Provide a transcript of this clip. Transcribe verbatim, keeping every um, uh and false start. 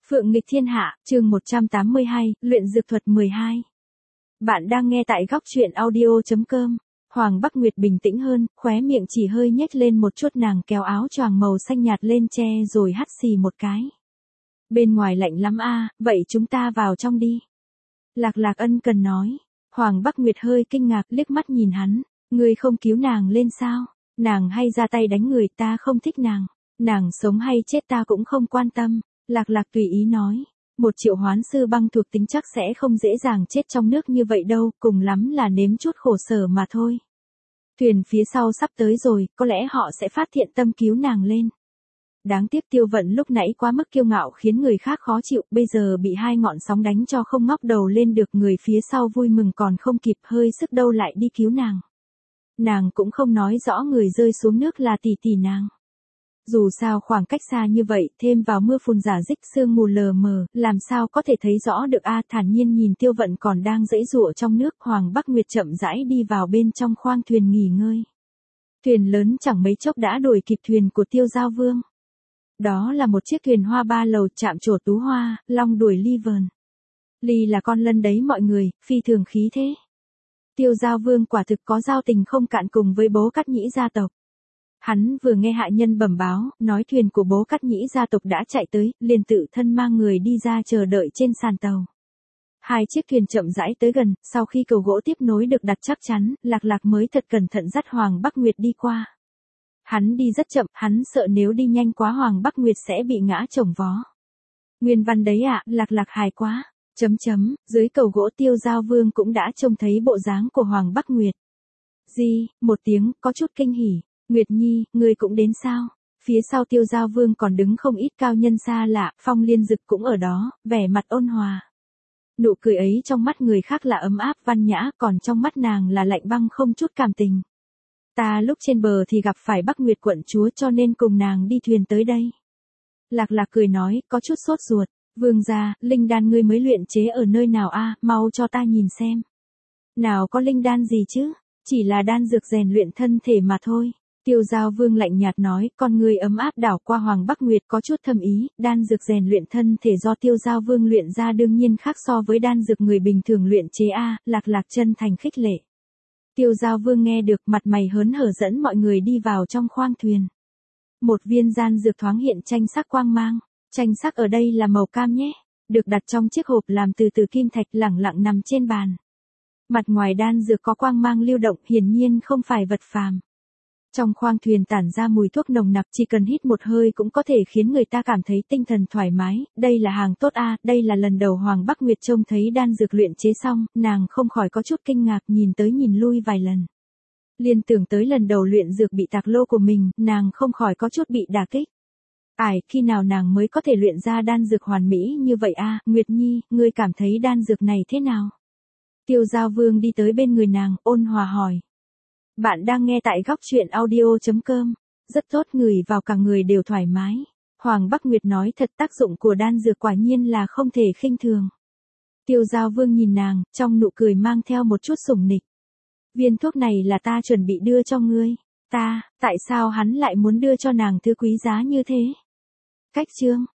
Phượng nghịch thiên hạ, chương một trăm tám mươi hai, luyện dược thuật mười hai. Bạn đang nghe tại góc truyện audio chấm com. Hoàng Bắc Nguyệt bình tĩnh hơn, khóe miệng chỉ hơi nhếch lên một chút, nàng kéo áo choàng màu xanh nhạt lên che rồi hắt xì một cái. Bên ngoài lạnh lắm a, vậy chúng ta vào trong đi. Lạc Lạc ân cần nói. Hoàng Bắc Nguyệt hơi kinh ngạc liếc mắt nhìn hắn, ngươi không cứu nàng lên sao? Nàng hay ra tay đánh người, ta không thích nàng. Nàng sống hay chết ta cũng không quan tâm. Lạc Lạc tùy ý nói, một triệu hoán sư băng thuộc tính chắc sẽ không dễ dàng chết trong nước như vậy đâu, cùng lắm là nếm chút khổ sở mà thôi. Thuyền phía sau sắp tới rồi, có lẽ họ sẽ phát thiện tâm cứu nàng lên. Đáng tiếc Tiêu Vận lúc nãy quá mức kiêu ngạo khiến người khác khó chịu, bây giờ bị hai ngọn sóng đánh cho không ngóc đầu lên được, người phía sau vui mừng còn không kịp hơi sức đâu lại đi cứu nàng. Nàng cũng không nói rõ người rơi xuống nước là tỷ tỷ nàng. Dù sao khoảng cách xa như vậy, thêm vào mưa phùn rả rích sương mù lờ mờ, làm sao có thể thấy rõ được a? Thản nhiên nhìn Tiêu Vận còn đang giãy giụa trong nước, Hoàng Bắc Nguyệt chậm rãi đi vào bên trong khoang thuyền nghỉ ngơi. Thuyền lớn chẳng mấy chốc đã đuổi kịp thuyền của Tiêu Giao Vương. Đó là một chiếc thuyền hoa ba lầu chạm trổ tú hoa, long đuổi ly vờn. Ly là con lân đấy mọi người, phi thường khí thế. Tiêu Giao Vương quả thực có giao tình không cạn cùng với Bố Cát Nhĩ gia tộc. Hắn vừa nghe hạ nhân bẩm báo, nói thuyền của Bố Cát Nhĩ gia tộc đã chạy tới, liền tự thân mang người đi ra chờ đợi trên sàn tàu. Hai chiếc thuyền chậm rãi tới gần, sau khi cầu gỗ tiếp nối được đặt chắc chắn, Lạc Lạc mới thật cẩn thận dắt Hoàng Bắc Nguyệt đi qua. Hắn đi rất chậm, hắn sợ nếu đi nhanh quá Hoàng Bắc Nguyệt sẽ bị ngã chồng vó. Nguyên văn đấy ạ, à, Lạc Lạc hài quá. Chấm chấm, dưới cầu gỗ Tiêu Giao Vương cũng đã trông thấy bộ dáng của Hoàng Bắc Nguyệt. Di, một tiếng, có chút kinh hỉ. Nguyệt Nhi, ngươi cũng đến sao? Phía sau Tiêu Giao Vương còn đứng không ít cao nhân xa lạ, Phong Liên Dực cũng ở đó, vẻ mặt ôn hòa. Nụ cười ấy trong mắt người khác là ấm áp văn nhã, còn trong mắt nàng là lạnh băng không chút cảm tình. Ta lúc trên bờ thì gặp phải Bắc Nguyệt quận chúa cho nên cùng nàng đi thuyền tới đây. Lạc Lạc cười nói, có chút sốt ruột. Vương gia, linh đan ngươi mới luyện chế ở nơi nào a? Mau cho ta nhìn xem. Nào có linh đan gì chứ? Chỉ là đan dược rèn luyện thân thể mà thôi. Tiêu Giao Vương lạnh nhạt nói, con người ấm áp đảo qua Hoàng Bắc Nguyệt có chút thâm ý, đan dược rèn luyện thân thể do Tiêu Giao Vương luyện ra đương nhiên khác so với đan dược người bình thường luyện chế a. Lạc Lạc chân thành khích lệ. Tiêu Giao Vương nghe được, mặt mày hớn hở dẫn mọi người đi vào trong khoang thuyền. Một viên đan dược thoáng hiện tranh sắc quang mang, tranh sắc ở đây là màu cam nhé, được đặt trong chiếc hộp làm từ từ kim thạch lẳng lặng nằm trên bàn. Mặt ngoài đan dược có quang mang lưu động, hiển nhiên không phải vật phàm. Trong khoang thuyền tản ra mùi thuốc nồng nặc, chỉ cần hít một hơi cũng có thể khiến người ta cảm thấy tinh thần thoải mái, đây là hàng tốt a. Đây là lần đầu Hoàng Bắc Nguyệt trông thấy đan dược luyện chế xong, nàng không khỏi có chút kinh ngạc, nhìn tới nhìn lui vài lần. Liên tưởng tới lần đầu luyện dược bị tạc lô của mình, nàng không khỏi có chút bị đả kích. Ải, khi nào nàng mới có thể luyện ra đan dược hoàn mỹ như vậy a? Nguyệt Nhi, ngươi cảm thấy đan dược này thế nào? Tiêu Giao Vương đi tới bên người nàng, ôn hòa hỏi. Bạn đang nghe tại góc truyện audio chấm com. Rất tốt, ngửi vào cả người đều thoải mái. Hoàng Bắc Nguyệt nói thật, tác dụng của đan dược quả nhiên là không thể khinh thường. Tiêu Giao Vương nhìn nàng, trong nụ cười mang theo một chút sủng nịch. Viên thuốc này là ta chuẩn bị đưa cho ngươi. Ta, tại sao hắn lại muốn đưa cho nàng thứ quý giá như thế? Cách chương,